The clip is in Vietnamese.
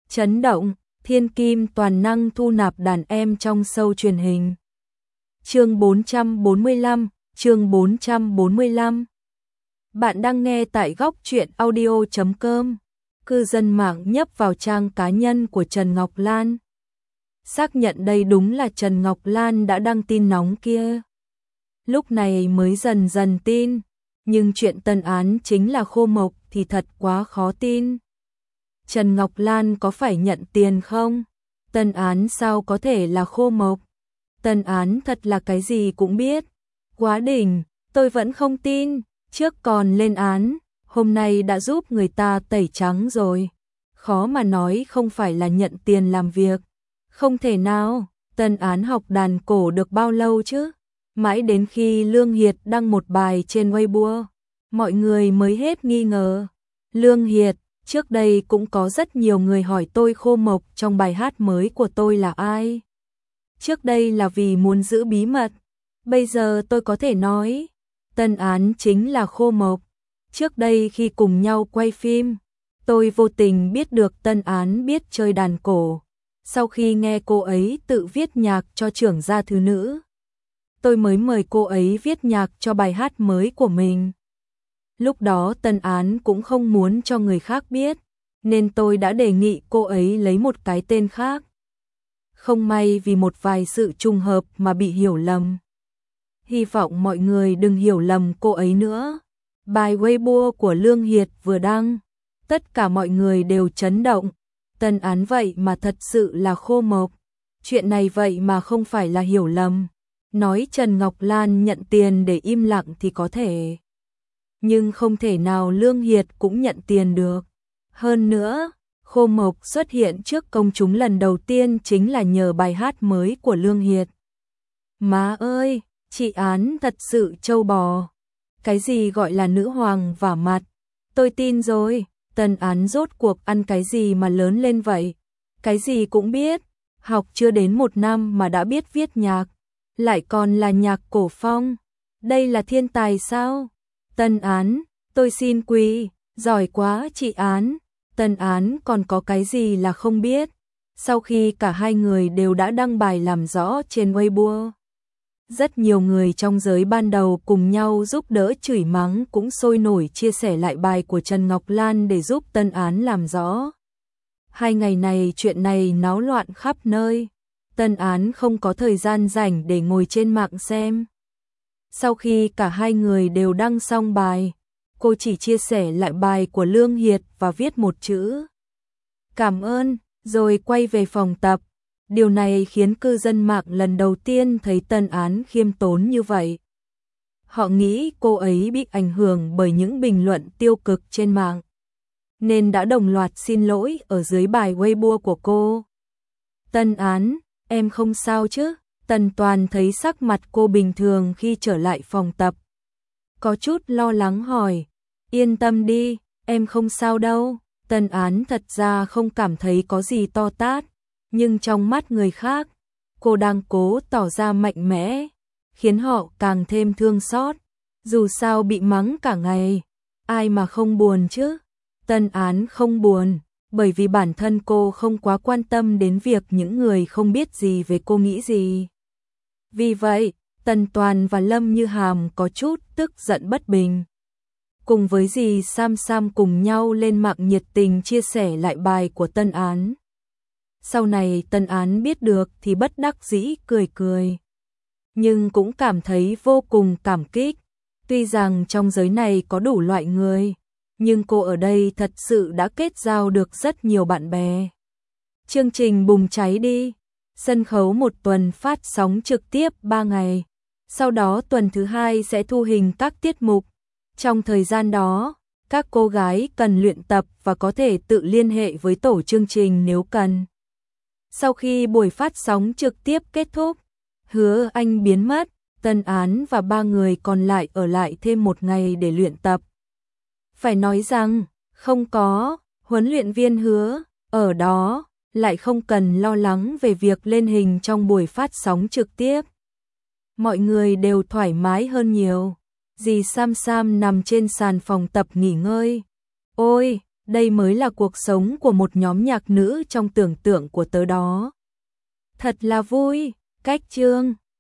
Chấn động, thiên kim toàn năng thu nạp đàn em trong show truyền hình. Chương 445. Bạn đang nghe tại góc truyện audio.com. Cư dân mạng nhấp vào trang cá nhân của Trần Ngọc Lan. Xác nhận đây đúng là Trần Ngọc Lan đã đăng tin nóng kia. Lúc này mới dần dần tin, nhưng chuyện tân án chính là Khô Mộc thì thật quá khó tin. Trần Ngọc Lan có phải nhận tiền không? Tân án sao có thể là Khô Mộc? Tân án thật là cái gì cũng biết. Quá đỉnh, tôi vẫn không tin, trước còn lên án, hôm nay đã giúp người ta tẩy trắng rồi. Khó mà nói không phải là nhận tiền làm việc. Không thể nào, tân án học đàn cổ được bao lâu chứ? Mãi đến khi Lương Hiệt đăng một bài trên Weibo, mọi người mới hết nghi ngờ. Lương Hiệt, trước đây cũng có rất nhiều người hỏi tôi Khô Mộc trong bài hát mới của tôi là ai. Trước đây là vì muốn giữ bí mật, bây giờ tôi có thể nói, tân án chính là Khô Mộc. Trước đây khi cùng nhau quay phim, tôi vô tình biết được tân án biết chơi đàn cổ. Sau khi nghe cô ấy tự viết nhạc cho trưởng gia thứ nữ, tôi mới mời cô ấy viết nhạc cho bài hát mới của mình. Lúc đó tân án cũng không muốn cho người khác biết, nên tôi đã đề nghị cô ấy lấy một cái tên khác. Không may vì một vài sự trùng hợp mà bị hiểu lầm. Hy vọng mọi người đừng hiểu lầm cô ấy nữa. Bài Weibo của Lương Hiệt vừa đăng, tất cả mọi người đều chấn động. Tân án vậy mà thật sự là Khô Mộc. Chuyện này vậy mà không phải là hiểu lầm. Nói Trần Ngọc Lan nhận tiền để im lặng thì có thể. Nhưng không thể nào Lương Hiệt cũng nhận tiền được. Hơn nữa, Khô Mộc xuất hiện trước công chúng lần đầu tiên chính là nhờ bài hát mới của Lương Hiệt. Má ơi, chị án thật sự trâu bò. Cái gì gọi là nữ hoàng vả mặt? Tôi tin rồi, tân án rốt cuộc ăn cái gì mà lớn lên vậy? Cái gì cũng biết, học chưa đến 1 năm mà đã biết viết nhạc, lại còn là nhạc cổ phong. Đây là thiên tài sao? Tân án, tôi xin quỳ, giỏi quá chị án. Tân án còn có cái gì là không biết? Sau khi cả hai người đều đã đăng bài làm rõ trên Weibo, rất nhiều người trong giới ban đầu cùng nhau giúp đỡ chửi mắng cũng sôi nổi chia sẻ lại bài của Trần Ngọc Lan để giúp tân án làm rõ. 2 ngày này chuyện này náo loạn khắp nơi. Tân án không có thời gian rảnh để ngồi trên mạng xem. Sau khi cả hai người đều đăng xong bài, cô chỉ chia sẻ lại bài của Lương Hiệt và viết một chữ cảm ơn, rồi quay về phòng tập. Điều này khiến cư dân mạng lần đầu tiên thấy tân án khiêm tốn như vậy. Họ nghĩ cô ấy bị ảnh hưởng bởi những bình luận tiêu cực trên mạng, nên đã đồng loạt xin lỗi ở dưới bài Weibo của cô. Tân án, em không sao chứ? Tần Toàn thấy sắc mặt cô bình thường khi trở lại phòng tập, có chút lo lắng hỏi. Yên tâm đi, em không sao đâu. Tân án thật ra không cảm thấy có gì to tát, nhưng trong mắt người khác, cô đang cố tỏ ra mạnh mẽ, khiến họ càng thêm thương xót. Dù sao bị mắng cả ngày, ai mà không buồn chứ? Tân án không buồn, bởi vì bản thân cô không quá quan tâm đến việc những người không biết gì về cô nghĩ gì. Vì vậy, Tần Toàn và Lâm Như Hàm có chút tức giận bất bình. Cùng với dì Sam Sam cùng nhau lên mạng nhiệt tình chia sẻ lại bài của tân án. Sau này tân án biết được thì bất đắc dĩ cười cười, nhưng cũng cảm thấy vô cùng cảm kích. Tuy rằng trong giới này có đủ loại người, nhưng cô ở đây thật sự đã kết giao được rất nhiều bạn bè. Chương trình bùng cháy đi. Sân khấu một tuần phát sóng trực tiếp 3 ngày. Sau đó tuần thứ 2 sẽ thu hình các tiết mục. Trong thời gian đó, các cô gái cần luyện tập và có thể tự liên hệ với tổ chương trình nếu cần. Sau khi buổi phát sóng trực tiếp kết thúc, Hứa Anh biến mất, tân án và 3 người còn lại ở lại thêm 1 ngày để luyện tập. Phải nói rằng, không có huấn luyện viên Hứa ở đó, lại không cần lo lắng về việc lên hình trong buổi phát sóng trực tiếp. Mọi người đều thoải mái hơn nhiều. Dì Sam Sam nằm trên sàn phòng tập nghỉ ngơi. Ôi, Đây mới là cuộc sống của một nhóm nhạc nữ trong tưởng tượng của tớ đó. Thật là vui. Cách chương